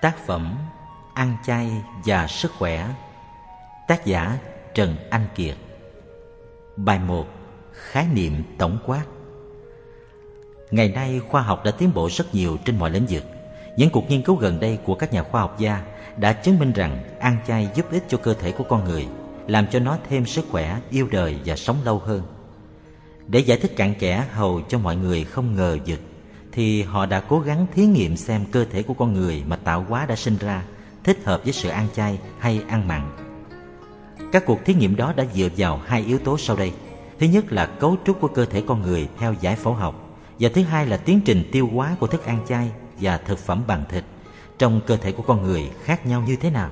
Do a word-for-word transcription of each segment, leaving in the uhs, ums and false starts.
Tác phẩm Ăn chay và sức khỏe. Tác giả Trần Anh Kiệt. Bài một. Khái niệm tổng quát. Ngày nay khoa học đã tiến bộ rất nhiều trên mọi lĩnh vực. Những cuộc nghiên cứu gần đây của các nhà khoa học gia đã chứng minh rằng ăn chay giúp ích cho cơ thể của con người, làm cho nó thêm sức khỏe, yêu đời và sống lâu hơn. Để giải thích cặn kẽ hầu cho mọi người không ngờ vực, thì họ đã cố gắng thí nghiệm xem cơ thể của con người mà tạo hóa đã sinh ra thích hợp với sự ăn chay hay ăn mặn. Các cuộc thí nghiệm đó đã dựa vào hai yếu tố sau đây. Thứ nhất là cấu trúc của cơ thể con người theo giải phẫu học, và thứ hai là tiến trình tiêu hóa của thức ăn chay và thực phẩm bằng thịt trong cơ thể của con người khác nhau như thế nào.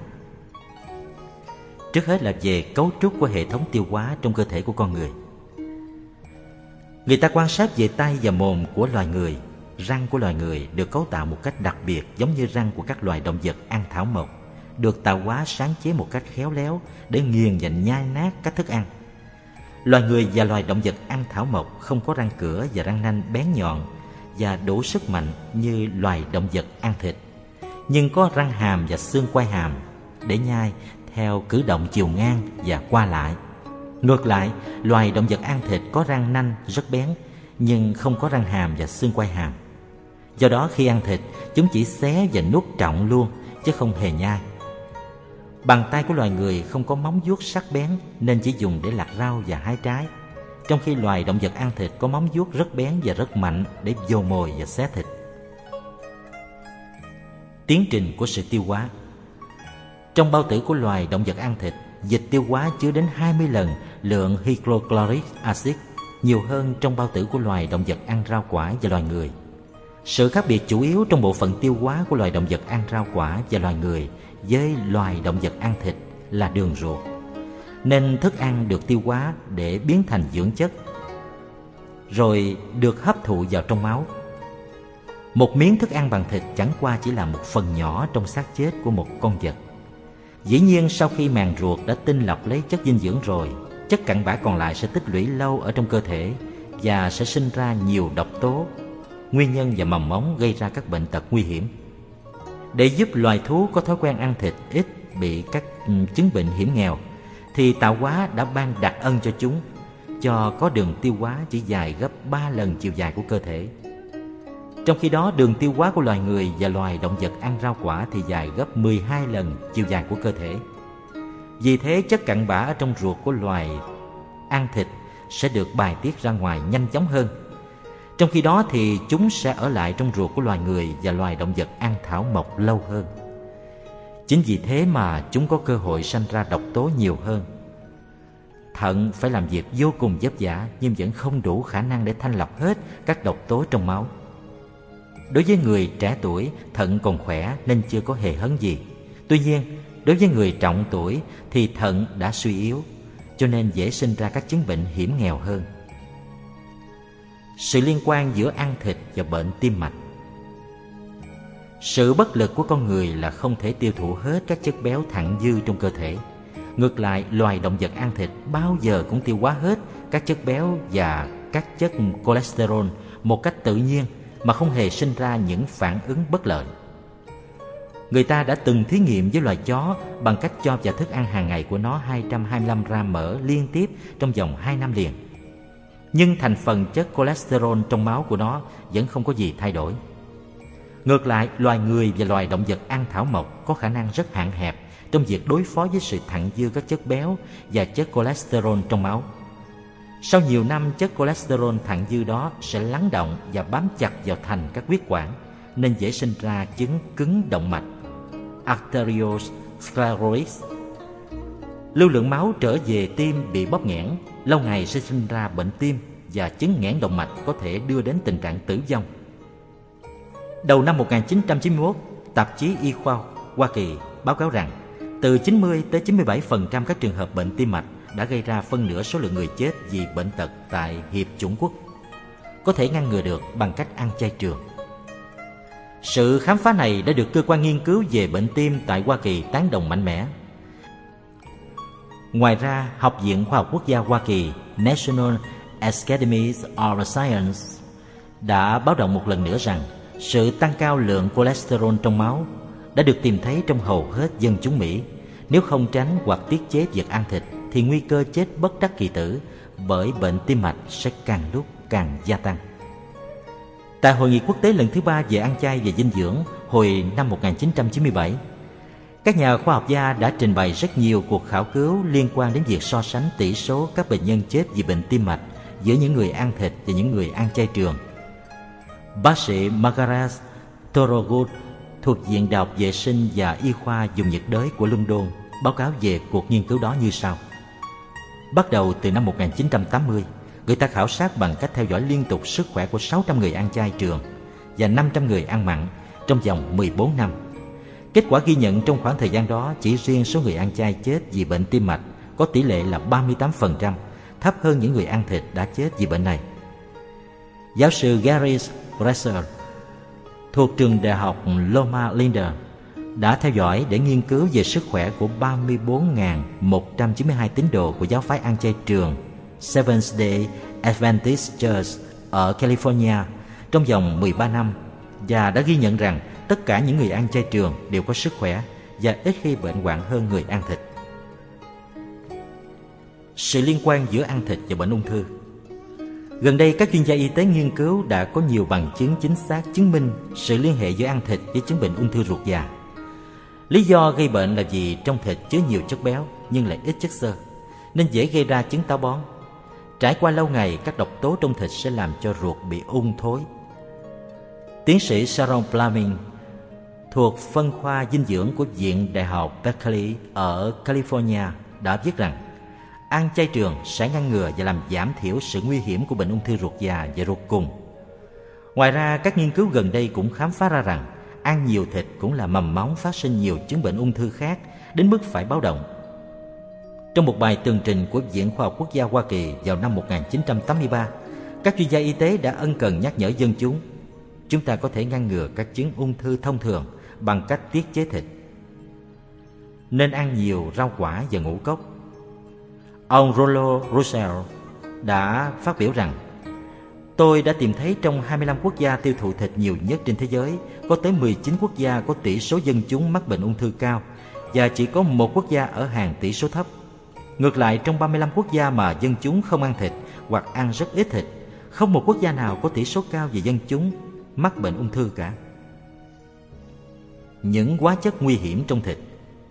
Trước hết là về cấu trúc của hệ thống tiêu hóa trong cơ thể của con người. Người ta quan sát về tay và mồm của loài người. Răng của loài người được cấu tạo một cách đặc biệt, giống như răng của các loài động vật ăn thảo mộc, được tạo hóa sáng chế một cách khéo léo để nghiền và nhai nát các thức ăn. Loài người và loài động vật ăn thảo mộc không có răng cửa và răng nanh bén nhọn và đủ sức mạnh như loài động vật ăn thịt, nhưng có răng hàm và xương quai hàm để nhai theo cử động chiều ngang và qua lại. Ngược lại, loài động vật ăn thịt có răng nanh rất bén, nhưng không có răng hàm và xương quai hàm. Do đó khi ăn thịt, chúng chỉ xé và nuốt trọn luôn, chứ không hề nhai. Bàn tay của loài người không có móng vuốt sắc bén, nên chỉ dùng để lặt rau và hái trái, trong khi loài động vật ăn thịt có móng vuốt rất bén và rất mạnh để vồ mồi và xé thịt. Tiến trình của sự tiêu hóa. Trong bao tử của loài động vật ăn thịt, dịch tiêu hóa chứa đến hai mươi lần lượng hydrochloric acid, nhiều hơn trong bao tử của loài động vật ăn rau quả và loài người. Sự khác biệt chủ yếu trong bộ phận tiêu hóa của loài động vật ăn rau quả và loài người với loài động vật ăn thịt là đường ruột, nên thức ăn được tiêu hóa để biến thành dưỡng chất, rồi được hấp thụ vào trong máu. Một miếng thức ăn bằng thịt chẳng qua chỉ là một phần nhỏ trong xác chết của một con vật. Dĩ nhiên sau khi màng ruột đã tinh lọc lấy chất dinh dưỡng rồi, chất cặn bã còn lại sẽ tích lũy lâu ở trong cơ thể và sẽ sinh ra nhiều độc tố, nguyên nhân và mầm móng gây ra các bệnh tật nguy hiểm. Để giúp loài thú có thói quen ăn thịt ít bị các chứng bệnh hiểm nghèo, thì tạo hóa đã ban đặc ân cho chúng, cho có đường tiêu hóa chỉ dài gấp ba lần chiều dài của cơ thể. Trong khi đó, đường tiêu hóa của loài người và loài động vật ăn rau quả thì dài gấp mười hai lần chiều dài của cơ thể. Vì thế, chất cặn bã ở trong ruột của loài ăn thịt sẽ được bài tiết ra ngoài nhanh chóng hơn. Trong khi đó thì chúng sẽ ở lại trong ruột của loài người và loài động vật ăn thảo mộc lâu hơn. Chính vì thế mà chúng có cơ hội sanh ra độc tố nhiều hơn. Thận phải làm việc vô cùng vất vả, nhưng vẫn không đủ khả năng để thanh lọc hết các độc tố trong máu. Đối với người trẻ tuổi, thận còn khỏe nên chưa có hề hấn gì. Tuy nhiên, đối với người trọng tuổi thì thận đã suy yếu, cho nên dễ sinh ra các chứng bệnh hiểm nghèo hơn. Sự liên quan giữa ăn thịt và bệnh tim mạch. Sự bất lực của con người là không thể tiêu thụ hết các chất béo thặng dư trong cơ thể. Ngược lại, loài động vật ăn thịt bao giờ cũng tiêu hóa hết các chất béo và các chất cholesterol một cách tự nhiên mà không hề sinh ra những phản ứng bất lợi. Người ta đã từng thí nghiệm với loài chó bằng cách cho vào thức ăn hàng ngày của nó hai trăm hai mươi lăm gram mỡ liên tiếp trong vòng hai năm liền. Nhưng thành phần chất cholesterol trong máu của nó vẫn không có gì thay đổi. Ngược lại, loài người và loài động vật ăn thảo mộc có khả năng rất hạn hẹp trong việc đối phó với sự thặng dư các chất béo và chất cholesterol trong máu. Sau nhiều năm, chất cholesterol thặng dư đó sẽ lắng động và bám chặt vào thành các huyết quản, nên dễ sinh ra chứng cứng động mạch, arteriosclerosis. Lưu lượng máu trở về tim bị bóp nghẽn, lâu ngày sẽ sinh ra bệnh tim, và chứng nghẽn động mạch có thể đưa đến tình trạng tử vong. Đầu năm một nghìn chín trăm chín mươi mốt, tạp chí Y khoa Hoa Kỳ báo cáo rằng từ chín mươi tới chín mươi bảy phần trăm các trường hợp bệnh tim mạch đã gây ra phân nửa số lượng người chết vì bệnh tật tại Hiệp chủng quốc, có thể ngăn ngừa được bằng cách ăn chay trường. Sự khám phá này đã được cơ quan nghiên cứu về bệnh tim tại Hoa Kỳ tán đồng mạnh mẽ. Ngoài ra, Học viện Khoa học Quốc gia Hoa Kỳ National Academy of Science đã báo động một lần nữa rằng sự tăng cao lượng cholesterol trong máu đã được tìm thấy trong hầu hết dân chúng Mỹ. Nếu không tránh hoặc tiết chế việc ăn thịt thì nguy cơ chết bất đắc kỳ tử bởi bệnh tim mạch sẽ càng lúc càng gia tăng. Tại Hội nghị quốc tế lần thứ ba về ăn chay và dinh dưỡng hồi năm một nghìn chín trăm chín mươi bảy, các nhà khoa học gia đã trình bày rất nhiều cuộc khảo cứu liên quan đến việc so sánh tỷ số các bệnh nhân chết vì bệnh tim mạch giữa những người ăn thịt và những người ăn chay trường. Bác sĩ Margaret Thorogood thuộc Viện Đại học Vệ sinh và Y khoa vùng nhiệt đới của London báo cáo về cuộc nghiên cứu đó như sau. Bắt đầu từ năm một nghìn chín trăm tám mươi, người ta khảo sát bằng cách theo dõi liên tục sức khỏe của sáu trăm người ăn chay trường và năm trăm người ăn mặn trong vòng mười bốn năm. Kết quả ghi nhận trong khoảng thời gian đó, chỉ riêng số người ăn chay chết vì bệnh tim mạch có tỷ lệ là ba mươi tám phần trăm, thấp hơn những người ăn thịt đã chết vì bệnh này. Giáo sư Gary Bresser thuộc trường đại học Loma Linda đã theo dõi để nghiên cứu về sức khỏe của ba mươi bốn nghìn một trăm chín mươi hai tín đồ của giáo phái ăn chay trường Seventh Day Adventist Church ở California trong vòng mười ba năm và đã ghi nhận rằng tất cả những người ăn chay trường đều có sức khỏe và ít khi bệnh hoạn hơn người ăn thịt. Sự liên quan giữa ăn thịt và bệnh ung thư. Gần đây, các chuyên gia y tế nghiên cứu đã có nhiều bằng chứng chính xác chứng minh sự liên hệ giữa ăn thịt với chứng bệnh ung thư ruột già. Lý do gây bệnh là vì trong thịt chứa nhiều chất béo nhưng lại ít chất xơ, nên dễ gây ra chứng táo bón. Trải qua lâu ngày, các độc tố trong thịt sẽ làm cho ruột bị ung thối. Tiến sĩ Sharon Fleming thuộc phân khoa dinh dưỡng của Viện Đại học Berkeley ở California đã viết rằng ăn chay trường sẽ ngăn ngừa và làm giảm thiểu sự nguy hiểm của bệnh ung thư ruột già và ruột cùng. Ngoài ra, các nghiên cứu gần đây cũng khám phá ra rằng ăn nhiều thịt cũng là mầm móng phát sinh nhiều chứng bệnh ung thư khác đến mức phải báo động. Trong một bài tường trình của Viện Khoa học Quốc gia Hoa Kỳ vào năm một nghìn chín trăm tám mươi ba, các chuyên gia y tế đã ân cần nhắc nhở dân chúng chúng ta có thể ngăn ngừa các chứng ung thư thông thường bằng cách tiết chế thịt. Nên ăn nhiều rau quả và ngũ cốc. Ông Rollo Russell đã phát biểu rằng tôi đã tìm thấy trong hai mươi lăm quốc gia tiêu thụ thịt nhiều nhất trên thế giới, có tới mười chín quốc gia có tỷ số dân chúng mắc bệnh ung thư cao và chỉ có một quốc gia ở hàng tỷ số thấp. Ngược lại, trong ba mươi lăm quốc gia mà dân chúng không ăn thịt hoặc ăn rất ít thịt, không một quốc gia nào có tỷ số cao về dân chúng mắc bệnh ung thư cả. Những hóa chất nguy hiểm trong thịt.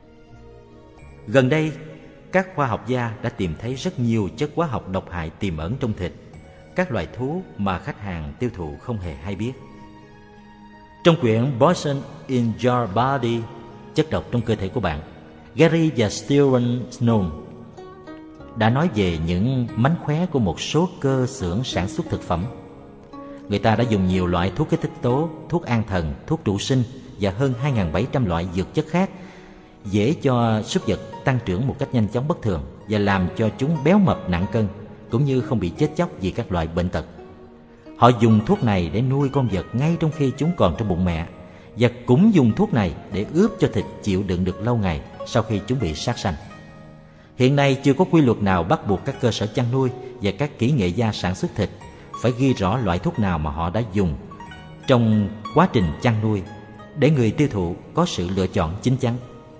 Gần đây, các khoa học gia đã tìm thấy rất nhiều chất hóa học độc hại tiềm ẩn trong thịt các loài thú mà khách hàng tiêu thụ không hề hay biết. Trong quyển Poison in Your Body, chất độc trong cơ thể của bạn, Gary và Steven Snow đã nói về những mánh khóe của một số cơ xưởng sản xuất thực phẩm. Người ta đã dùng nhiều loại thuốc kích thích tố, thuốc an thần, thuốc trụ sinh và hơn hai nghìn bảy trăm loại dược chất khác dễ cho súc vật tăng trưởng một cách nhanh chóng bất thường và làm cho chúng béo mập nặng cân, cũng như không bị chết chóc vì các loại bệnh tật. Họ dùng thuốc này để nuôi con vật ngay trong khi chúng còn trong bụng mẹ, và cũng dùng thuốc này để ướp cho thịt chịu đựng được lâu ngày sau khi chúng bị sát sanh. Hiện nay chưa có quy luật nào bắt buộc các cơ sở chăn nuôi và các kỹ nghệ gia sản xuất thịt phải ghi rõ loại thuốc nào mà họ đã dùng trong quá trình chăn nuôi để người tiêu thụ có sự lựa chọn chín chắn.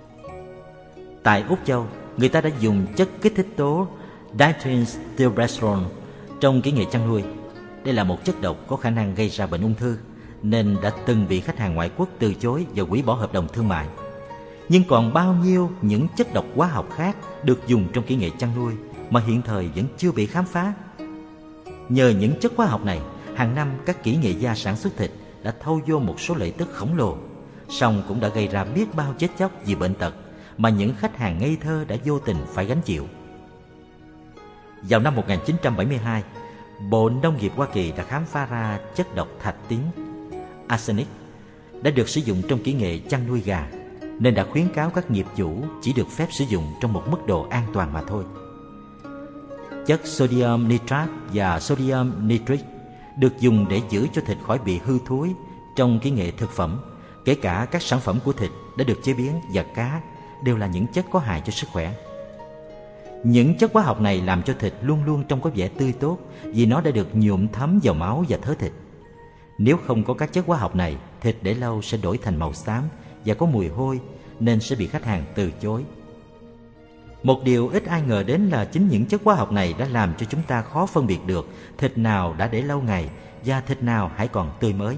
Tại Úc Châu, người ta đã dùng chất kích thích tố dihydrotestosterone trong kỹ nghệ chăn nuôi. Đây là một chất độc có khả năng gây ra bệnh ung thư, nên đã từng bị khách hàng ngoại quốc từ chối và hủy bỏ hợp đồng thương mại. Nhưng còn bao nhiêu những chất độc hóa học khác được dùng trong kỹ nghệ chăn nuôi mà hiện thời vẫn chưa bị khám phá. Nhờ những chất hóa học này, hàng năm các kỹ nghệ gia sản xuất thịt đã thâu vô một số lợi tức khổng lồ, song cũng đã gây ra biết bao chết chóc vì bệnh tật mà những khách hàng ngây thơ đã vô tình phải gánh chịu. Vào năm một nghìn chín trăm bảy mươi hai, Bộ Nông nghiệp Hoa Kỳ đã khám phá ra chất độc thạch tín, arsenic, đã được sử dụng trong kỹ nghệ chăn nuôi gà, nên đã khuyến cáo các nghiệp chủ chỉ được phép sử dụng trong một mức độ an toàn mà thôi. Chất sodium nitrat và sodium nitric được dùng để giữ cho thịt khỏi bị hư thối trong kỹ nghệ thực phẩm. Kể cả các sản phẩm của thịt đã được chế biến và cá đều là những chất có hại cho sức khỏe. Những chất hóa học này làm cho thịt luôn luôn trông có vẻ tươi tốt vì nó đã được nhuộm thấm vào máu và thớ thịt. Nếu không có các chất hóa học này, thịt để lâu sẽ đổi thành màu xám và có mùi hôi nên sẽ bị khách hàng từ chối. Một điều ít ai ngờ đến là chính những chất hóa học này đã làm cho chúng ta khó phân biệt được thịt nào đã để lâu ngày và thịt nào hãy còn tươi mới.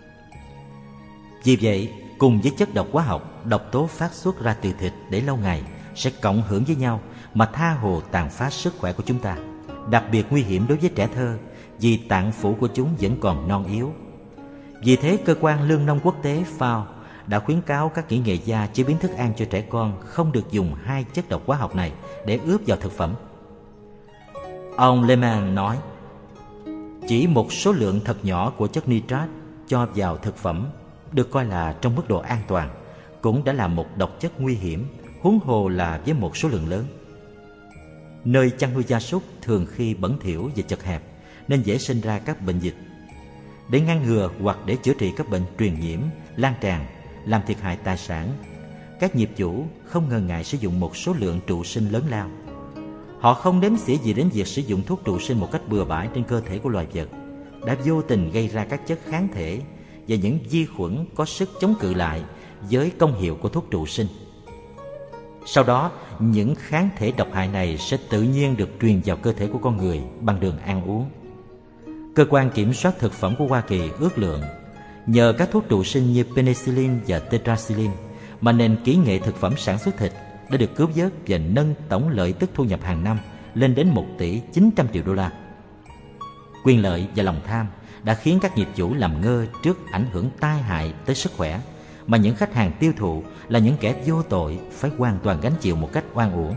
Vì vậy, cùng với chất độc hóa học, độc tố phát xuất ra từ thịt để lâu ngày sẽ cộng hưởng với nhau mà tha hồ tàn phá sức khỏe của chúng ta. Đặc biệt nguy hiểm đối với trẻ thơ vì tạng phủ của chúng vẫn còn non yếu. Vì thế, cơ quan lương nông quốc tế F A O đã khuyến cáo các kỹ nghệ gia chế biến thức ăn cho trẻ con không được dùng hai chất độc hóa học này để ướp vào thực phẩm. Ông Lehman nói, chỉ một số lượng thật nhỏ của chất nitrat cho vào thực phẩm được coi là trong mức độ an toàn cũng đã là một độc chất nguy hiểm, huống hồ là với một số lượng lớn. Nơi chăn nuôi gia súc thường khi bẩn thỉu và chật hẹp nên dễ sinh ra các bệnh dịch. Để ngăn ngừa hoặc để chữa trị các bệnh truyền nhiễm, lan tràn, làm thiệt hại tài sản, các nghiệp chủ không ngần ngại sử dụng một số lượng trụ sinh lớn lao. Họ không đếm xỉa gì đến việc sử dụng thuốc trụ sinh một cách bừa bãi trên cơ thể của loài vật, đã vô tình gây ra các chất kháng thể và những vi khuẩn có sức chống cự lại với công hiệu của thuốc trụ sinh. Sau đó, những kháng thể độc hại này sẽ tự nhiên được truyền vào cơ thể của con người bằng đường ăn uống. Cơ quan kiểm soát thực phẩm của Hoa Kỳ ước lượng, nhờ các thuốc trụ sinh như penicillin và tetracycline mà nền kỹ nghệ thực phẩm sản xuất thịt đã được cứu vớt và nâng tổng lợi tức thu nhập hàng năm lên đến một tỷ chín trăm triệu đô la. Quyền lợi và lòng tham đã khiến các nghiệp chủ làm ngơ trước ảnh hưởng tai hại tới sức khỏe mà những khách hàng tiêu thụ là những kẻ vô tội phải hoàn toàn gánh chịu một cách oan uổng.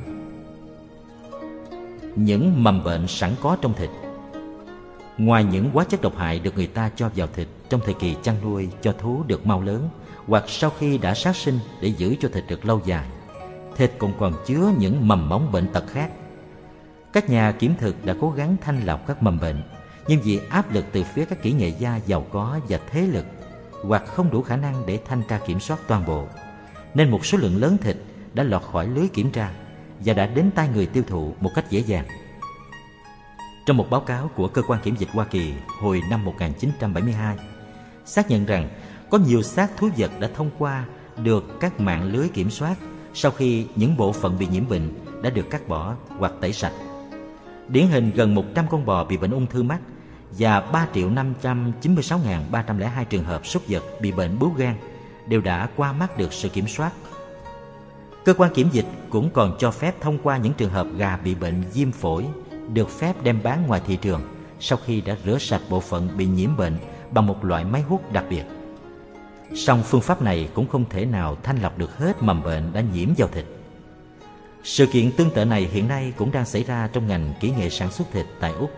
Những mầm bệnh sẵn có trong thịt. Ngoài những hóa chất độc hại được người ta cho vào thịt trong thời kỳ chăn nuôi cho thú được mau lớn hoặc sau khi đã sát sinh để giữ cho thịt được lâu dài, thịt cũng còn chứa những mầm mống bệnh tật khác. Các nhà kiểm thực đã cố gắng thanh lọc các mầm bệnh, nhưng vì áp lực từ phía các kỹ nghệ gia giàu có và thế lực hoặc không đủ khả năng để thanh tra kiểm soát toàn bộ, nên một số lượng lớn thịt đã lọt khỏi lưới kiểm tra và đã đến tay người tiêu thụ một cách dễ dàng. Trong một báo cáo của Cơ quan Kiểm dịch Hoa Kỳ hồi năm một nghìn chín trăm bảy mươi hai, xác nhận rằng có nhiều xác thú vật đã thông qua được các mạng lưới kiểm soát sau khi những bộ phận bị nhiễm bệnh đã được cắt bỏ hoặc tẩy sạch. Điển hình gần một trăm con bò bị bệnh ung thư mắt và ba triệu năm trăm chín mươi sáu nghìn ba trăm lẻ hai trường hợp súc vật bị bệnh bướu gan đều đã qua mắt được sự kiểm soát. Cơ quan kiểm dịch cũng còn cho phép thông qua những trường hợp gà bị bệnh viêm phổi được phép đem bán ngoài thị trường sau khi đã rửa sạch bộ phận bị nhiễm bệnh bằng một loại máy hút đặc biệt. Song phương pháp này cũng không thể nào thanh lọc được hết mầm bệnh đã nhiễm vào thịt. Sự kiện tương tự này hiện nay cũng đang xảy ra trong ngành kỹ nghệ sản xuất thịt tại Úc.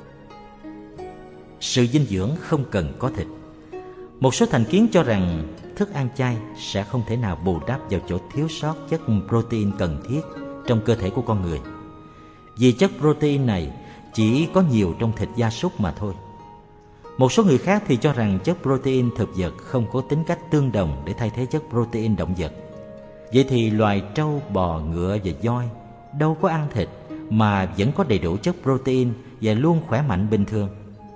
Sự dinh dưỡng không cần có thịt. Một số thành kiến cho rằng thức ăn chay sẽ không thể nào bù đắp vào chỗ thiếu sót chất protein cần thiết trong cơ thể của con người, vì chất protein này chỉ có nhiều trong thịt gia súc mà thôi. Một số người khác thì cho rằng chất protein thực vật không có tính cách tương đồng để thay thế chất protein động vật. Vậy thì loài trâu, bò, ngựa và voi đâu có ăn thịt mà vẫn có đầy đủ chất protein và luôn khỏe mạnh bình thường.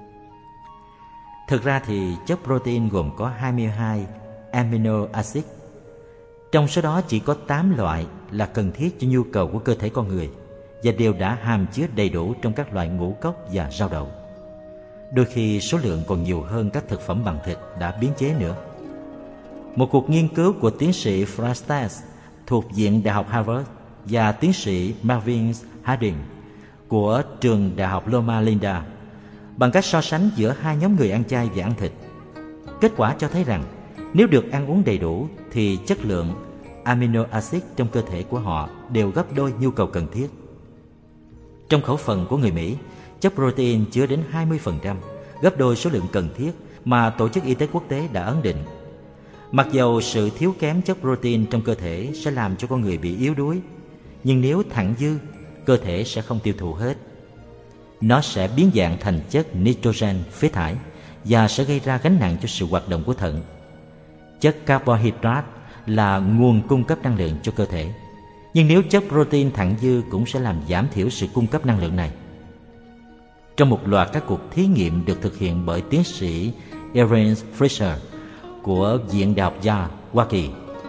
Thực ra thì chất protein gồm có hai mươi hai amino acid. Trong số đó chỉ có tám loại là cần thiết cho nhu cầu của cơ thể con người và đều đã hàm chứa đầy đủ trong các loại ngũ cốc và rau đậu. Đôi khi số lượng còn nhiều hơn các thực phẩm bằng thịt đã biến chế nữa. Một cuộc nghiên cứu của tiến sĩ Frastas thuộc Viện Đại học Harvard và tiến sĩ Marvin Harding của trường Đại học Loma Linda bằng cách so sánh giữa hai nhóm người ăn chay và ăn thịt. Kết quả cho thấy rằng nếu được ăn uống đầy đủ thì chất lượng amino acid trong cơ thể của họ đều gấp đôi nhu cầu cần thiết. Trong khẩu phần của người Mỹ, chất protein chứa đến hai mươi phần trăm, gấp đôi số lượng cần thiết mà Tổ chức Y tế Quốc tế đã ấn định. Mặc dầu sự thiếu kém chất protein trong cơ thể sẽ làm cho con người bị yếu đuối, nhưng nếu thặng dư, cơ thể sẽ không tiêu thụ hết. Nó sẽ biến dạng thành chất nitrogen phế thải và sẽ gây ra gánh nặng cho sự hoạt động của thận. Chất carbohydrate là nguồn cung cấp năng lượng cho cơ thể, nhưng nếu chất protein thặng dư cũng sẽ làm giảm thiểu sự cung cấp năng lượng này. Trong một loạt các cuộc thí nghiệm được thực hiện bởi tiến sĩ Erin Fisher của Viện Đại học Yale, Hoa Kỳ,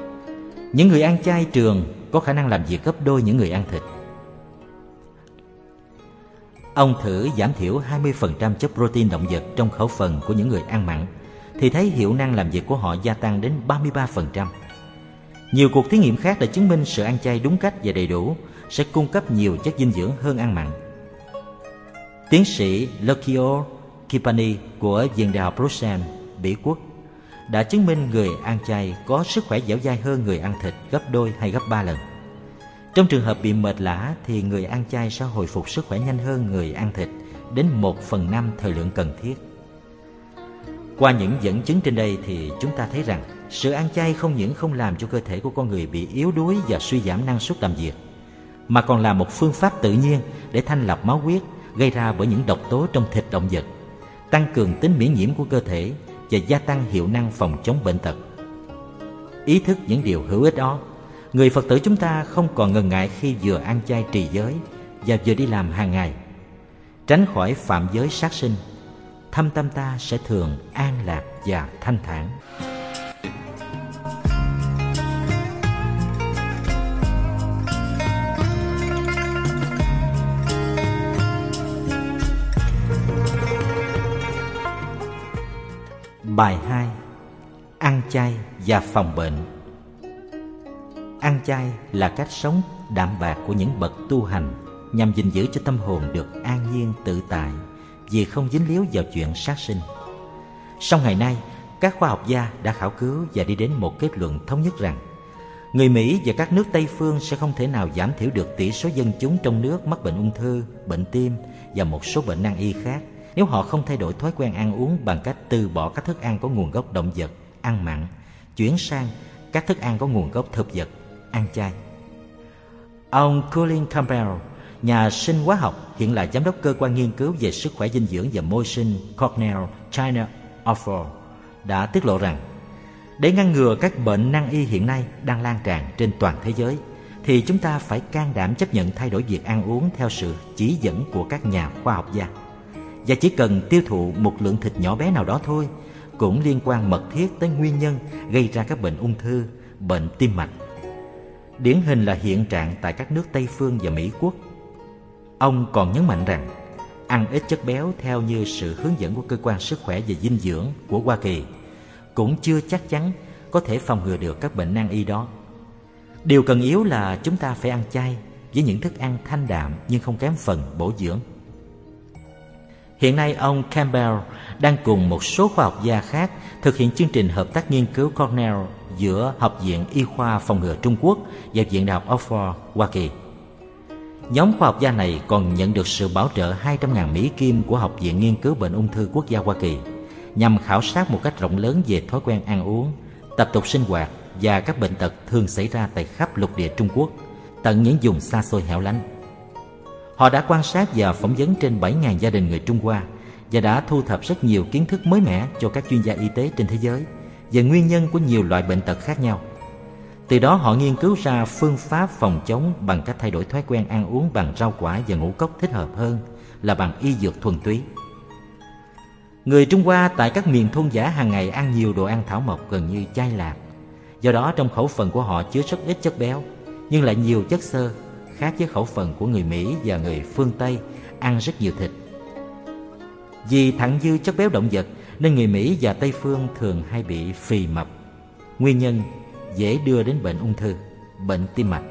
Những người ăn chay trường có khả năng làm việc gấp đôi những người ăn thịt. Ông thử giảm thiểu hai mươi phần trăm chất protein động vật trong khẩu phần của những người ăn mặn thì thấy hiệu năng làm việc của họ gia tăng đến ba mươi ba phần trăm. Nhiều cuộc thí nghiệm khác đã chứng minh sự ăn chay đúng cách và đầy đủ sẽ cung cấp nhiều chất dinh dưỡng hơn ăn mặn. Tiến sĩ Lucio Kipani của Viện Đại học Bruxelles, Bỉ Quốc đã chứng minh người ăn chay có sức khỏe dẻo dai hơn người ăn thịt gấp đôi hay gấp ba lần. Trong trường hợp bị mệt lả thì người ăn chay sẽ hồi phục sức khỏe nhanh hơn người ăn thịt đến một phần năm thời lượng cần thiết. Qua những dẫn chứng trên đây thì chúng ta thấy rằng sự ăn chay không những không làm cho cơ thể của con người bị yếu đuối và suy giảm năng suất làm việc, mà còn là một phương pháp tự nhiên để thanh lọc máu huyết gây ra bởi những độc tố trong thịt động vật, tăng cường tính miễn nhiễm của cơ thể và gia tăng hiệu năng phòng chống bệnh tật. Ý thức những điều hữu ích đó, người Phật tử chúng ta không còn ngần ngại khi vừa ăn chay trì giới và vừa đi làm hàng ngày. Tránh khỏi phạm giới sát sinh, thâm tâm ta sẽ thường an lạc và thanh thản. Bài hai. Ăn chay và phòng bệnh. Ăn chay là cách sống đạm bạc của những bậc tu hành nhằm gìn giữ cho tâm hồn được an nhiên tự tại vì không dính líu vào chuyện sát sinh. Song ngày nay, các khoa học gia đã khảo cứu và đi đến một kết luận thống nhất rằng người Mỹ và các nước Tây phương sẽ không thể nào giảm thiểu được tỷ số dân chúng trong nước mắc bệnh ung thư, bệnh tim và một số bệnh nan y khác nếu họ không thay đổi thói quen ăn uống bằng cách từ bỏ các thức ăn có nguồn gốc động vật, ăn mặn, chuyển sang các thức ăn có nguồn gốc thực vật, ăn chay. Ông Colin Campbell, nhà sinh hóa học, hiện là giám đốc cơ quan nghiên cứu về sức khỏe dinh dưỡng và môi sinh Cornell China Oxford, đã tiết lộ rằng để ngăn ngừa các bệnh nan y hiện nay đang lan tràn trên toàn thế giới thì chúng ta phải can đảm chấp nhận thay đổi việc ăn uống theo sự chỉ dẫn của các nhà khoa học gia. Và chỉ cần tiêu thụ một lượng thịt nhỏ bé nào đó thôi cũng liên quan mật thiết tới nguyên nhân gây ra các bệnh ung thư, bệnh tim mạch. Điển hình là hiện trạng tại các nước Tây phương và Mỹ Quốc. Ông còn nhấn mạnh rằng ăn ít chất béo theo như sự hướng dẫn của cơ quan sức khỏe và dinh dưỡng của Hoa Kỳ cũng chưa chắc chắn có thể phòng ngừa được các bệnh nan y đó. Điều cần yếu là chúng ta phải ăn chay với những thức ăn thanh đạm nhưng không kém phần bổ dưỡng. Hiện nay ông Campbell đang cùng một số khoa học gia khác thực hiện chương trình hợp tác nghiên cứu Cornell giữa Học viện Y khoa Phòng ngừa Trung Quốc và Viện Đại học Oxford, Hoa Kỳ. Nhóm khoa học gia này còn nhận được sự bảo trợ hai trăm nghìn Mỹ Kim của Học viện Nghiên cứu Bệnh ung thư Quốc gia Hoa Kỳ nhằm khảo sát một cách rộng lớn về thói quen ăn uống, tập tục sinh hoạt và các bệnh tật thường xảy ra tại khắp lục địa Trung Quốc, tận những vùng xa xôi hẻo lánh. Họ đã quan sát và phỏng vấn trên bảy nghìn gia đình người Trung Hoa và đã thu thập rất nhiều kiến thức mới mẻ cho các chuyên gia y tế trên thế giới về nguyên nhân của nhiều loại bệnh tật khác nhau. Từ đó họ nghiên cứu ra phương pháp phòng chống bằng cách thay đổi thói quen ăn uống bằng rau quả và ngũ cốc thích hợp hơn là bằng y dược thuần túy. Người Trung Hoa tại các miền thôn dã hàng ngày ăn nhiều đồ ăn thảo mộc gần như chay lạc. Do đó trong khẩu phần của họ chứa rất ít chất béo nhưng lại nhiều chất xơ, khác với khẩu phần của người Mỹ và người phương Tây ăn rất nhiều thịt. Vì thặng dư chất béo động vật nên người Mỹ và Tây phương thường hay bị phì mập. Nguyên nhân dễ đưa đến bệnh ung thư, bệnh tim mạch.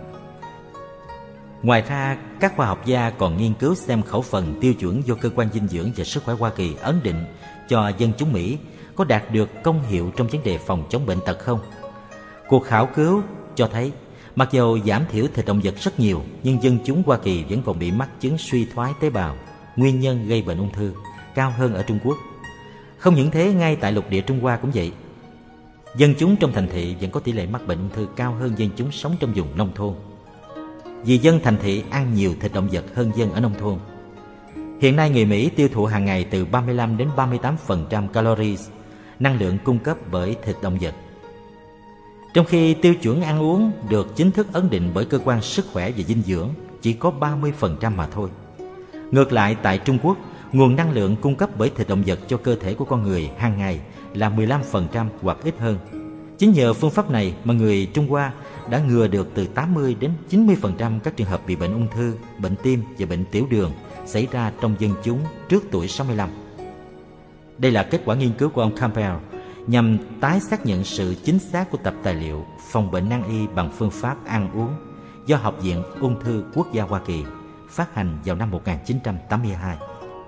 Ngoài ra, các khoa học gia còn nghiên cứu xem khẩu phần tiêu chuẩn do Cơ quan Dinh dưỡng và Sức khỏe Hoa Kỳ ấn định cho dân chúng Mỹ có đạt được công hiệu trong vấn đề phòng chống bệnh tật không. Cuộc khảo cứu cho thấy mặc dù giảm thiểu thịt động vật rất nhiều, nhưng dân chúng Hoa Kỳ vẫn còn bị mắc chứng suy thoái tế bào, nguyên nhân gây bệnh ung thư, cao hơn ở Trung Quốc. Không những thế, ngay tại lục địa Trung Hoa cũng vậy. Dân chúng trong thành thị vẫn có tỷ lệ mắc bệnh ung thư cao hơn dân chúng sống trong vùng nông thôn, vì dân thành thị ăn nhiều thịt động vật hơn dân ở nông thôn. Hiện nay người Mỹ tiêu thụ hàng ngày từ ba mươi lăm đến ba mươi tám phần trăm calories, năng lượng cung cấp bởi thịt động vật. Trong khi tiêu chuẩn ăn uống được chính thức ấn định bởi Cơ quan Sức khỏe và Dinh dưỡng chỉ có ba mươi phần trăm mà thôi. Ngược lại tại Trung Quốc, nguồn năng lượng cung cấp bởi thịt động vật cho cơ thể của con người hàng ngày là mười lăm phần trăm hoặc ít hơn. Chính nhờ phương pháp này mà người Trung Hoa đã ngừa được từ tám mươi đến chín mươi phần trăm các trường hợp bị bệnh ung thư, bệnh tim và bệnh tiểu đường xảy ra trong dân chúng trước tuổi sáu mươi lăm. Đây là kết quả nghiên cứu của ông Campbell nhằm tái xác nhận sự chính xác của tập tài liệu phòng bệnh nan y bằng phương pháp ăn uống do Học viện Ung thư Quốc gia Hoa Kỳ phát hành vào năm một nghìn chín trăm tám mươi hai.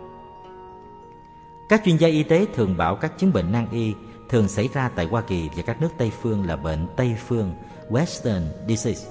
Các chuyên gia y tế thường bảo các chứng bệnh nan y thường xảy ra tại Hoa Kỳ và các nước Tây phương là bệnh Tây phương Western disease.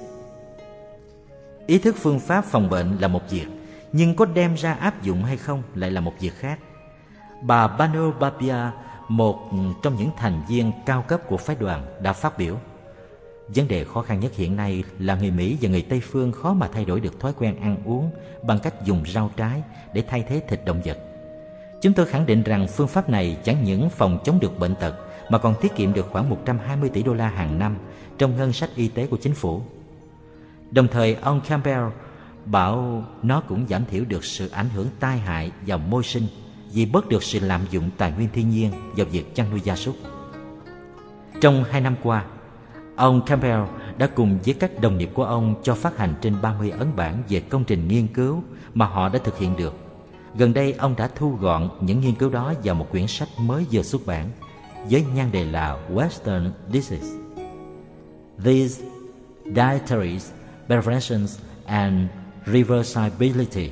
Ý thức phương pháp phòng bệnh là một việc, nhưng có đem ra áp dụng hay không lại là một việc khác. Bà Banu Babia, một trong những thành viên cao cấp của phái đoàn, đã phát biểu: vấn đề khó khăn nhất hiện nay là người Mỹ và người Tây phương khó mà thay đổi được thói quen ăn uống bằng cách dùng rau trái để thay thế thịt động vật. Chúng tôi khẳng định rằng phương pháp này chẳng những phòng chống được bệnh tật mà còn tiết kiệm được khoảng một trăm hai mươi tỷ đô la hàng năm trong ngân sách y tế của chính phủ. Đồng thời, ông Campbell bảo nó cũng giảm thiểu được sự ảnh hưởng tai hại vào môi sinh vì bớt được sự lạm dụng tài nguyên thiên nhiên vào việc chăn nuôi gia súc. Trong hai năm qua, ông Campbell đã cùng với các đồng nghiệp của ông cho phát hành trên ba mươi ấn bản về công trình nghiên cứu mà họ đã thực hiện được. Gần đây, ông đã thu gọn những nghiên cứu đó vào một quyển sách mới vừa xuất bản với nhan đề là Western Disease: These Dietary Preventions and Reversibility.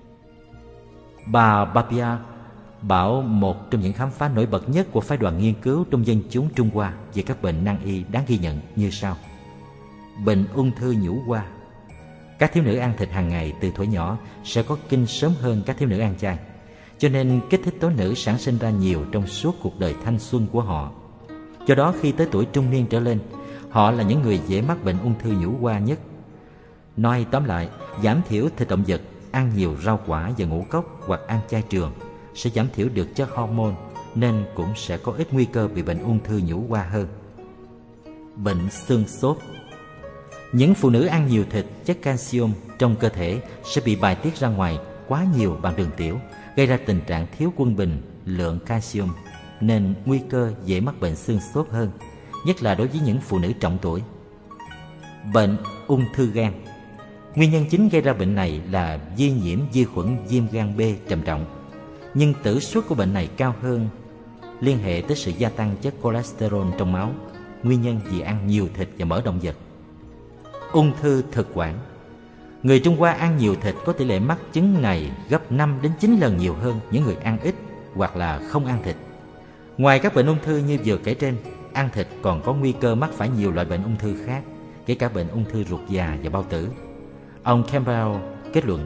Bà Babia bảo một trong những khám phá nổi bật nhất của phái đoàn nghiên cứu trong dân chúng Trung Hoa về các bệnh nan y đáng ghi nhận như sau. Bệnh ung thư nhũ hoa. Các thiếu nữ ăn thịt hàng ngày từ tuổi nhỏ sẽ có kinh sớm hơn các thiếu nữ ăn chay, cho nên kích thích tố nữ sản sinh ra nhiều trong suốt cuộc đời thanh xuân của họ. Do đó khi tới tuổi trung niên trở lên, họ là những người dễ mắc bệnh ung thư nhũ hoa nhất. Nói tóm lại, giảm thiểu thịt động vật, ăn nhiều rau quả và ngũ cốc hoặc ăn chay trường sẽ giảm thiểu được chất hormone, nên cũng sẽ có ít nguy cơ bị bệnh ung thư nhũ hoa hơn. Bệnh xương xốp. Những phụ nữ ăn nhiều thịt, chất calcium trong cơ thể sẽ bị bài tiết ra ngoài quá nhiều bằng đường tiểu, gây ra tình trạng thiếu quân bình lượng calcium, nên nguy cơ dễ mắc bệnh xương xốp hơn, nhất là đối với những phụ nữ trọng tuổi. Bệnh ung thư gan. Nguyên nhân chính gây ra bệnh này là vi nhiễm vi khuẩn viêm gan B trầm trọng, nhưng tử suất của bệnh này cao hơn, liên hệ tới sự gia tăng chất cholesterol trong máu, nguyên nhân vì ăn nhiều thịt và mỡ động vật. Ung thư thực quản. Người Trung Hoa ăn nhiều thịt có tỷ lệ mắc chứng này gấp năm đến chín lần nhiều hơn những người ăn ít hoặc là không ăn thịt. Ngoài các bệnh ung thư như vừa kể trên, ăn thịt còn có nguy cơ mắc phải nhiều loại bệnh ung thư khác, kể cả bệnh ung thư ruột già và bao tử. Ông Campbell kết luận: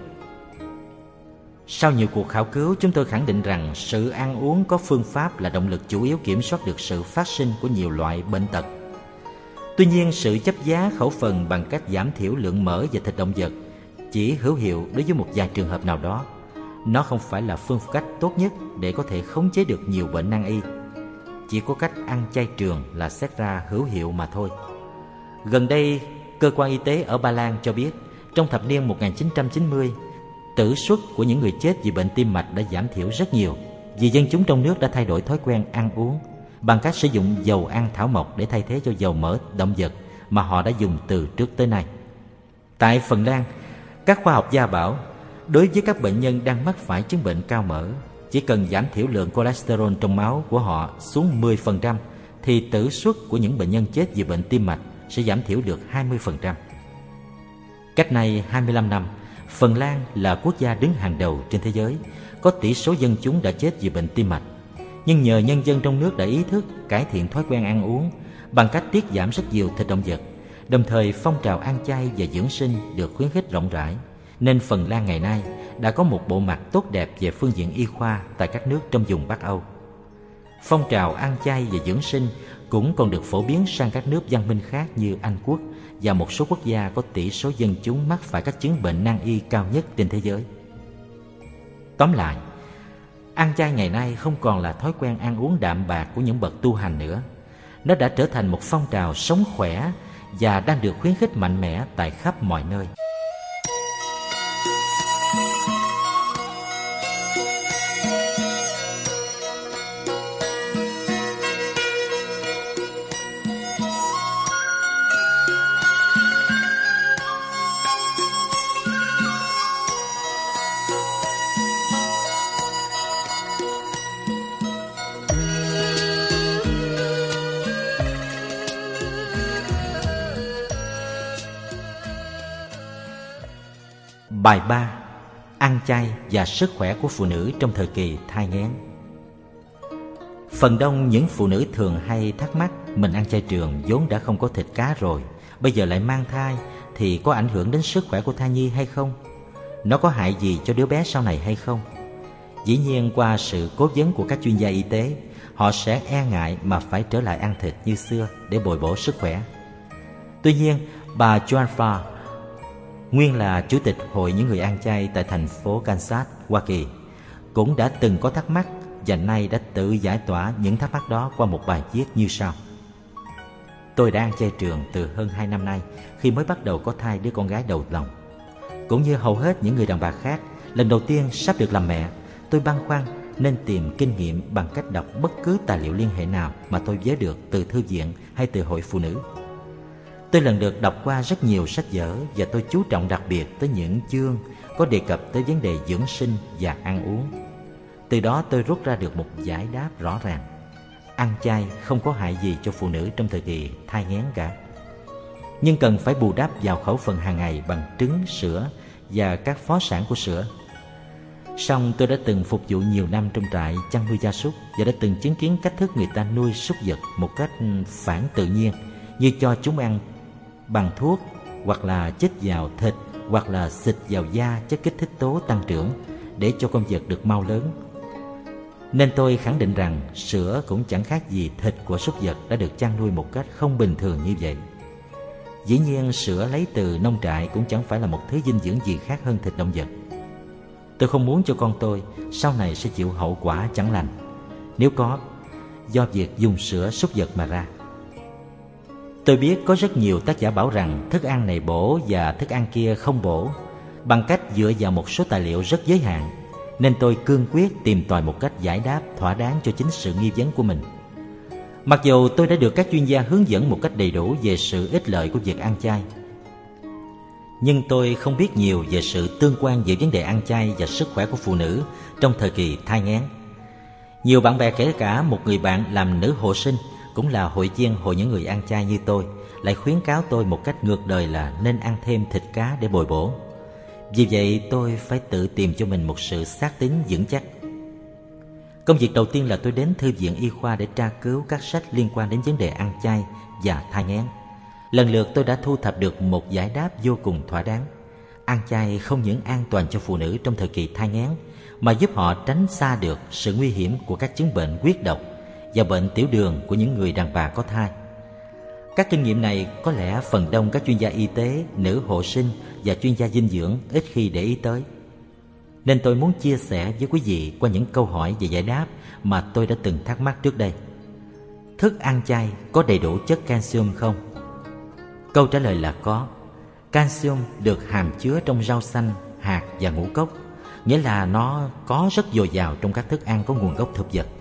sau nhiều cuộc khảo cứu, chúng tôi khẳng định rằng sự ăn uống có phương pháp là động lực chủ yếu kiểm soát được sự phát sinh của nhiều loại bệnh tật. Tuy nhiên, sự chấp giá khẩu phần bằng cách giảm thiểu lượng mỡ và thịt động vật chỉ hữu hiệu đối với một vài trường hợp nào đó. Nó không phải là phương cách tốt nhất để có thể khống chế được nhiều bệnh nan y. Chỉ có cách ăn chay trường là xét ra hữu hiệu mà thôi. Gần đây, cơ quan y tế ở Ba Lan cho biết trong thập niên một nghìn chín trăm chín mươi, tử suất của những người chết vì bệnh tim mạch đã giảm thiểu rất nhiều vì dân chúng trong nước đã thay đổi thói quen ăn uống bằng cách sử dụng dầu ăn thảo mộc để thay thế cho dầu mỡ động vật mà họ đã dùng từ trước tới nay. Tại Phần Lan, các khoa học gia bảo đối với các bệnh nhân đang mắc phải chứng bệnh cao mỡ, chỉ cần giảm thiểu lượng cholesterol trong máu của họ xuống mười phần trăm thì tử suất của những bệnh nhân chết vì bệnh tim mạch sẽ giảm thiểu được hai mươi phần trăm. Cách nay hai mươi lăm năm, Phần Lan là quốc gia đứng hàng đầu trên thế giới, có tỷ số dân chúng đã chết vì bệnh tim mạch. Nhưng nhờ nhân dân trong nước đã ý thức cải thiện thói quen ăn uống bằng cách tiết giảm rất nhiều thịt động vật, đồng thời phong trào ăn chay và dưỡng sinh được khuyến khích rộng rãi, nên Phần Lan ngày nay đã có một bộ mặt tốt đẹp về phương diện y khoa tại các nước trong vùng Bắc Âu. Phong trào ăn chay và dưỡng sinh cũng còn được phổ biến sang các nước văn minh khác như Anh Quốc và một số quốc gia có tỷ số dân chúng mắc phải các chứng bệnh nan y cao nhất trên thế giới. Tóm lại, ăn chay ngày nay không còn là thói quen ăn uống đạm bạc của những bậc tu hành nữa. Nó đã trở thành một phong trào sống khỏe và đang được khuyến khích mạnh mẽ tại khắp mọi nơi. Bài ba. Ăn chay và sức khỏe của phụ nữ trong thời kỳ thai nghén. Phần đông những phụ nữ thường hay thắc mắc mình ăn chay trường vốn đã không có thịt cá rồi, bây giờ lại mang thai thì có ảnh hưởng đến sức khỏe của thai nhi hay không? Nó có hại gì cho đứa bé sau này hay không? Dĩ nhiên qua sự cố vấn của các chuyên gia y tế, họ sẽ e ngại mà phải trở lại ăn thịt như xưa để bồi bổ sức khỏe. Tuy nhiên, bà Joan Farr, nguyên là chủ tịch Hội những người ăn chay tại thành phố Kansas, Hoa Kỳ, cũng đã từng có thắc mắc và nay đã tự giải tỏa những thắc mắc đó qua một bài viết như sau. Tôi đã ăn chay trường từ hơn hai năm nay khi mới bắt đầu có thai đứa con gái đầu lòng. Cũng như hầu hết những người đàn bà khác, lần đầu tiên sắp được làm mẹ, tôi băn khoăn nên tìm kinh nghiệm bằng cách đọc bất cứ tài liệu liên hệ nào mà tôi vớ được từ thư viện hay từ hội phụ nữ. Tôi lần lượt đọc qua rất nhiều sách vở và tôi chú trọng đặc biệt tới những chương có đề cập tới vấn đề dưỡng sinh và ăn uống. Từ đó tôi rút ra được một giải đáp rõ ràng. Ăn chay không có hại gì cho phụ nữ trong thời kỳ thai nghén cả, nhưng cần phải bù đắp vào khẩu phần hàng ngày bằng trứng, sữa và các phó sản của sữa. Song tôi đã từng phục vụ nhiều năm trong trại chăn nuôi gia súc và đã từng chứng kiến cách thức người ta nuôi súc vật một cách phản tự nhiên, như cho chúng ăn bằng thuốc, hoặc là chích vào thịt, hoặc là xịt vào da chất kích thích tố tăng trưởng để cho con vật được mau lớn. Nên tôi khẳng định rằng sữa cũng chẳng khác gì thịt của súc vật đã được chăn nuôi một cách không bình thường như vậy. Dĩ nhiên sữa lấy từ nông trại cũng chẳng phải là một thứ dinh dưỡng gì khác hơn thịt động vật. Tôi không muốn cho con tôi sau này sẽ chịu hậu quả chẳng lành, nếu có, do việc dùng sữa súc vật mà ra. Tôi biết có rất nhiều tác giả bảo rằng thức ăn này bổ và thức ăn kia không bổ, bằng cách dựa vào một số tài liệu rất giới hạn, nên tôi cương quyết tìm tòi một cách giải đáp thỏa đáng cho chính sự nghi vấn của mình. Mặc dù tôi đã được các chuyên gia hướng dẫn một cách đầy đủ về sự ích lợi của việc ăn chay, nhưng tôi không biết nhiều về sự tương quan giữa vấn đề ăn chay và sức khỏe của phụ nữ trong thời kỳ thai nghén. Nhiều bạn bè, kể cả một người bạn làm nữ hộ sinh, cũng là hội viên hội những người ăn chay như tôi, lại khuyến cáo tôi một cách ngược đời là nên ăn thêm thịt cá để bồi bổ. Vì vậy tôi phải tự tìm cho mình một sự xác tín vững chắc. Công việc đầu tiên là tôi đến thư viện y khoa để tra cứu các sách liên quan đến vấn đề ăn chay và thai nghén. Lần lượt tôi đã thu thập được một giải đáp vô cùng thỏa đáng. Ăn chay không những an toàn cho phụ nữ trong thời kỳ thai nghén, mà giúp họ tránh xa được sự nguy hiểm của các chứng bệnh huyết độc và bệnh tiểu đường của những người đàn bà có thai. Các kinh nghiệm này có lẽ phần đông các chuyên gia y tế, nữ hộ sinh và chuyên gia dinh dưỡng ít khi để ý tới. Nên tôi muốn chia sẻ với quý vị qua những câu hỏi và giải đáp mà tôi đã từng thắc mắc trước đây. Thức ăn chay có đầy đủ chất calcium không? Câu trả lời là có. Calcium được hàm chứa trong rau xanh, hạt và ngũ cốc, nghĩa là nó có rất dồi dào trong các thức ăn có nguồn gốc thực vật.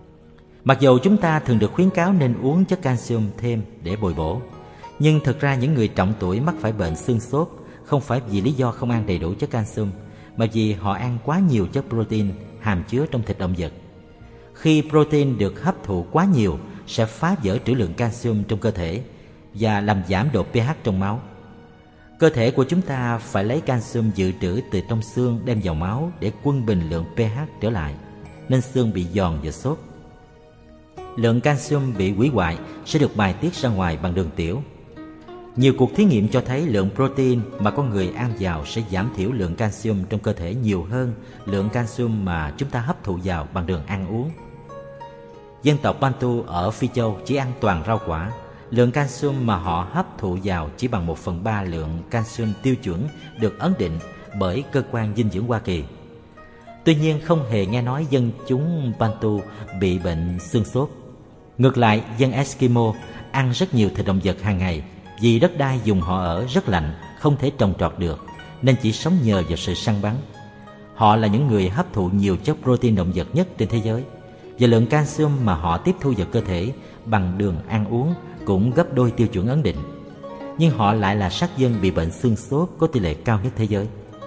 Mặc dù chúng ta thường được khuyến cáo nên uống chất calcium thêm để bồi bổ, nhưng thực ra những người trọng tuổi mắc phải bệnh xương xốp không phải vì lý do không ăn đầy đủ chất calcium, mà vì họ ăn quá nhiều chất protein hàm chứa trong thịt động vật. Khi protein được hấp thụ quá nhiều sẽ phá vỡ trữ lượng calcium trong cơ thể và làm giảm độ pH trong máu. Cơ thể của chúng ta phải lấy calcium dự trữ từ trong xương đem vào máu để quân bình lượng pH trở lại, nên xương bị giòn và xốp. Lượng calcium bị hủy hoại sẽ được bài tiết ra ngoài bằng đường tiểu. Nhiều cuộc thí nghiệm cho thấy lượng protein mà con người ăn vào sẽ giảm thiểu lượng calcium trong cơ thể nhiều hơn lượng calcium mà chúng ta hấp thụ vào bằng đường ăn uống. Dân tộc Bantu ở Phi Châu chỉ ăn toàn rau quả. Lượng calcium mà họ hấp thụ vào chỉ bằng một phần ba lượng calcium tiêu chuẩn được ấn định bởi cơ quan dinh dưỡng Hoa Kỳ. Tuy nhiên không hề nghe nói dân chúng Bantu bị bệnh xương xốp. Ngược lại, dân Eskimo ăn rất nhiều thịt động vật hàng ngày vì đất đai vùng họ ở rất lạnh, không thể trồng trọt được, nên chỉ sống nhờ vào sự săn bắn. Họ là những người hấp thụ nhiều chất protein động vật nhất trên thế giới, và lượng calcium mà họ tiếp thu vào cơ thể bằng đường ăn uống cũng gấp đôi tiêu chuẩn ấn định. Nhưng họ lại là sắc dân bị bệnh xương xốp có tỷ lệ cao nhất thế giới.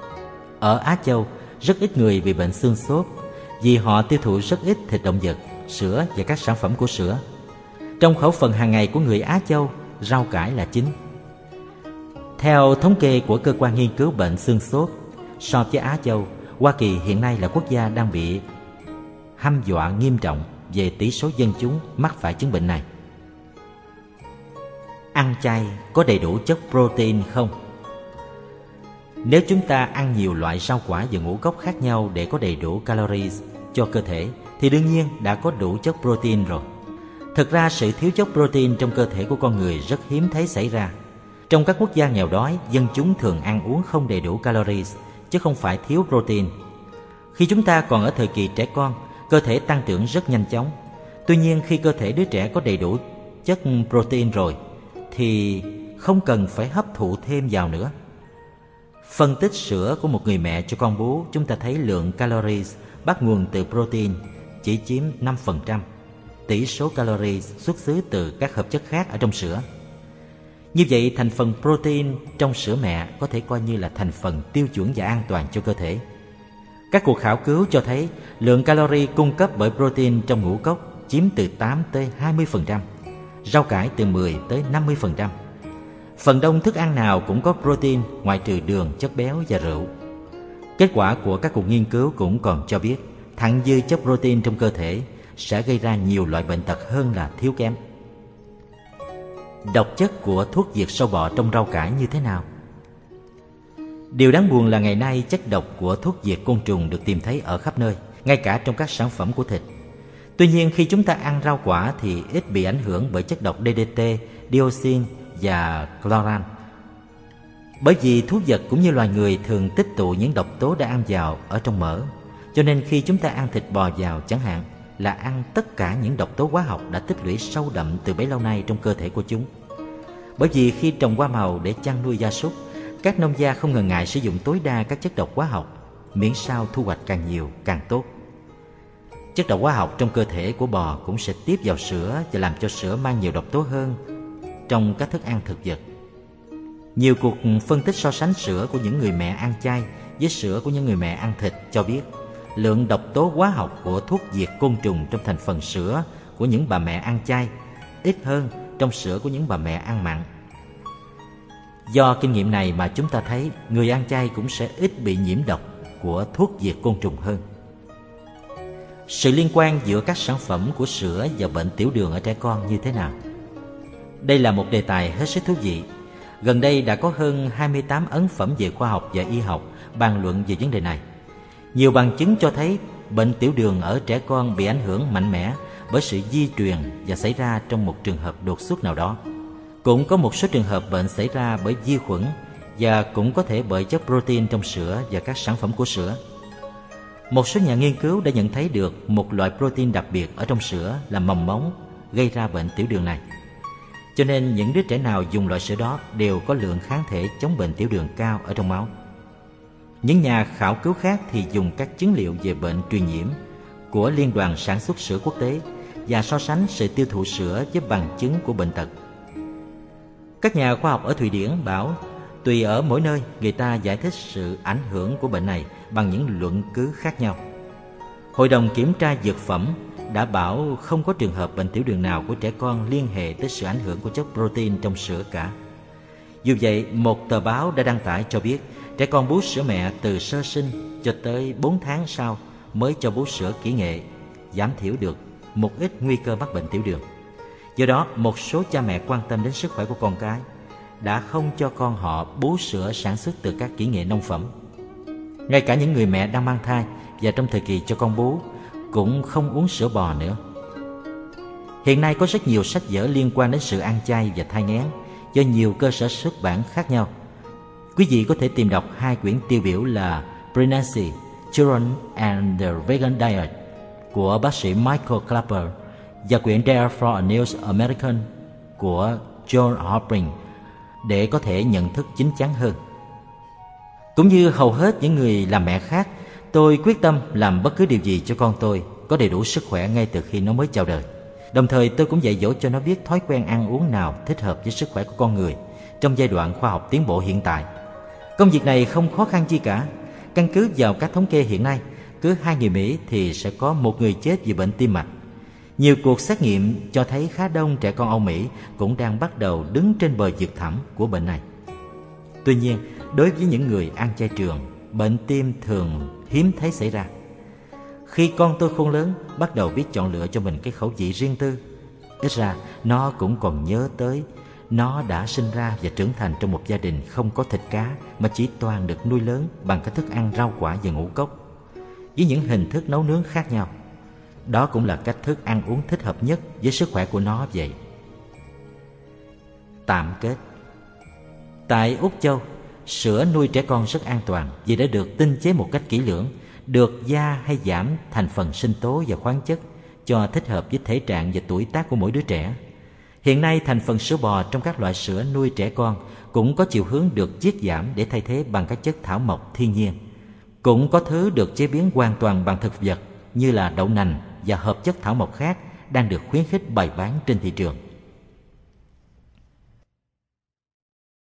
Ở Á Châu, rất ít người bị bệnh xương xốp vì họ tiêu thụ rất ít thịt động vật, sữa và các sản phẩm của sữa. Trong khẩu phần hàng ngày của người Á Châu, rau cải là chính. Theo thống kê của cơ quan nghiên cứu bệnh xương xốp, So với Á Châu, Hoa Kỳ hiện nay là quốc gia đang bị hăm dọa nghiêm trọng về tỷ số dân chúng mắc phải chứng bệnh này. Ăn chay có đầy đủ chất protein không? Nếu chúng ta ăn nhiều loại rau quả và ngũ cốc khác nhau để có đầy đủ calories cho cơ thể thì đương nhiên đã có đủ chất protein rồi. Thực ra sự thiếu chất protein trong cơ thể của con người rất hiếm thấy xảy ra. Trong các quốc gia nghèo đói, dân chúng thường ăn uống không đầy đủ calories chứ không phải thiếu protein. Khi chúng ta còn ở thời kỳ trẻ con, cơ thể tăng trưởng rất nhanh chóng. Tuy nhiên khi cơ thể đứa trẻ có đầy đủ chất protein rồi thì không cần phải hấp thụ thêm vào nữa. Phân tích sữa của một người mẹ cho con bú, chúng ta thấy lượng calories bắt nguồn từ protein chỉ chiếm năm phần trăm. Tỷ số calories xuất xứ từ các hợp chất khác ở trong sữa. Như vậy, thành phần protein trong sữa mẹ có thể coi như là thành phần tiêu chuẩn và an toàn cho cơ thể. Các cuộc khảo cứu cho thấy lượng calorie cung cấp bởi protein trong ngũ cốc chiếm từ tám tới hai mươi phần trăm, rau cải từ mười tới năm mươi phần trăm. Phần đông thức ăn nào cũng có protein ngoại trừ đường, chất béo và rượu. Kết quả của các cuộc nghiên cứu cũng còn cho biết thặng dư chất protein trong cơ thể sẽ gây ra nhiều loại bệnh tật hơn là thiếu kém. Độc chất của thuốc diệt sâu bọ trong rau cải như thế nào? Điều đáng buồn là ngày nay chất độc của thuốc diệt côn trùng được tìm thấy ở khắp nơi, ngay cả trong các sản phẩm của thịt. Tuy nhiên khi chúng ta ăn rau quả thì ít bị ảnh hưởng bởi chất độc đê đê tê, dioxin và chloran. Bởi vì thú vật cũng như loài người thường tích tụ những độc tố đã ăn vào ở trong mỡ, cho nên khi chúng ta ăn thịt bò vào chẳng hạn là ăn tất cả những độc tố hóa học đã tích lũy sâu đậm từ bấy lâu nay trong cơ thể của chúng. Bởi vì khi trồng hoa màu để chăn nuôi gia súc, các nông gia không ngần ngại sử dụng tối đa các chất độc hóa học, miễn sao thu hoạch càng nhiều càng tốt. Chất độc hóa học trong cơ thể của bò cũng sẽ tiếp vào sữa và làm cho sữa mang nhiều độc tố hơn trong các thức ăn thực vật. Nhiều cuộc phân tích so sánh sữa của những người mẹ ăn chay với sữa của những người mẹ ăn thịt cho biết lượng độc tố hóa học của thuốc diệt côn trùng trong thành phần sữa của những bà mẹ ăn chay ít hơn trong sữa của những bà mẹ ăn mặn. Do kinh nghiệm này mà chúng ta thấy người ăn chay cũng sẽ ít bị nhiễm độc của thuốc diệt côn trùng hơn. Sự liên quan giữa các sản phẩm của sữa và bệnh tiểu đường ở trẻ con như thế nào? Đây là một đề tài hết sức thú vị. Gần đây đã có hơn hai mươi tám ấn phẩm về khoa học và y học bàn luận về vấn đề này. Nhiều bằng chứng cho thấy bệnh tiểu đường ở trẻ con bị ảnh hưởng mạnh mẽ bởi sự di truyền và xảy ra trong một trường hợp đột xuất nào đó. Cũng có một số trường hợp bệnh xảy ra bởi vi khuẩn và cũng có thể bởi chất protein trong sữa và các sản phẩm của sữa. Một số nhà nghiên cứu đã nhận thấy được một loại protein đặc biệt ở trong sữa là mầm móng gây ra bệnh tiểu đường này. Cho nên những đứa trẻ nào dùng loại sữa đó đều có lượng kháng thể chống bệnh tiểu đường cao ở trong máu. Những nhà khảo cứu khác thì dùng các chứng liệu về bệnh truyền nhiễm của Liên đoàn Sản xuất sữa quốc tế và so sánh sự tiêu thụ sữa với bằng chứng của bệnh tật. Các nhà khoa học ở Thụy Điển bảo tùy ở mỗi nơi người ta giải thích sự ảnh hưởng của bệnh này bằng những luận cứ khác nhau. Hội đồng kiểm tra dược phẩm đã bảo không có trường hợp bệnh tiểu đường nào của trẻ con liên hệ tới sự ảnh hưởng của chất protein trong sữa cả. Dù vậy, một tờ báo đã đăng tải cho biết trẻ con bú sữa mẹ từ sơ sinh cho tới bốn tháng sau mới cho bú sữa kỹ nghệ, giảm thiểu được một ít nguy cơ mắc bệnh tiểu đường. Do đó, một số cha mẹ quan tâm đến sức khỏe của con cái đã không cho con họ bú sữa sản xuất từ các kỹ nghệ nông phẩm. Ngay cả những người mẹ đang mang thai và trong thời kỳ cho con bú cũng không uống sữa bò nữa. Hiện nay có rất nhiều sách vở liên quan đến sự ăn chay và thai nghén do nhiều cơ sở xuất bản khác nhau. Quý vị có thể tìm đọc hai quyển tiêu biểu là Pregnancy, Children and the Vegan Diet của bác sĩ Michael Clapper và quyển Dare for a New American của John Hopring để có thể nhận thức chín chắn hơn. Cũng như hầu hết những người làm mẹ khác, tôi quyết tâm làm bất cứ điều gì cho con tôi có đầy đủ sức khỏe ngay từ khi nó mới chào đời. Đồng thời tôi cũng dạy dỗ cho nó biết thói quen ăn uống nào thích hợp với sức khỏe của con người trong giai đoạn khoa học tiến bộ hiện tại. Công việc này không khó khăn chi cả. Căn cứ vào các thống kê hiện nay, cứ hai người Mỹ thì sẽ có một người chết vì bệnh tim mạch. Nhiều cuộc xét nghiệm cho thấy khá đông trẻ con Âu Mỹ cũng đang bắt đầu đứng trên bờ vực thẳm của bệnh này. Tuy nhiên, đối với những người ăn chay trường, bệnh tim thường hiếm thấy xảy ra. Khi con tôi khôn lớn, bắt đầu biết chọn lựa cho mình cái khẩu vị riêng tư, ít ra nó cũng còn nhớ tới nó đã sinh ra và trưởng thành trong một gia đình không có thịt cá, mà chỉ toàn được nuôi lớn bằng các thức ăn rau quả và ngũ cốc, với những hình thức nấu nướng khác nhau. Đó cũng là cách thức ăn uống thích hợp nhất với sức khỏe của nó vậy. Tạm kết. Tại Úc Châu, sữa nuôi trẻ con rất an toàn vì đã được tinh chế một cách kỹ lưỡng, được gia hay giảm thành phần sinh tố và khoáng chất cho thích hợp với thể trạng và tuổi tác của mỗi đứa trẻ. Hiện nay, thành phần sữa bò trong các loại sữa nuôi trẻ con cũng có chiều hướng được chiết giảm để thay thế bằng các chất thảo mộc thiên nhiên. Cũng có thứ được chế biến hoàn toàn bằng thực vật như là đậu nành và hợp chất thảo mộc khác đang được khuyến khích bày bán trên thị trường.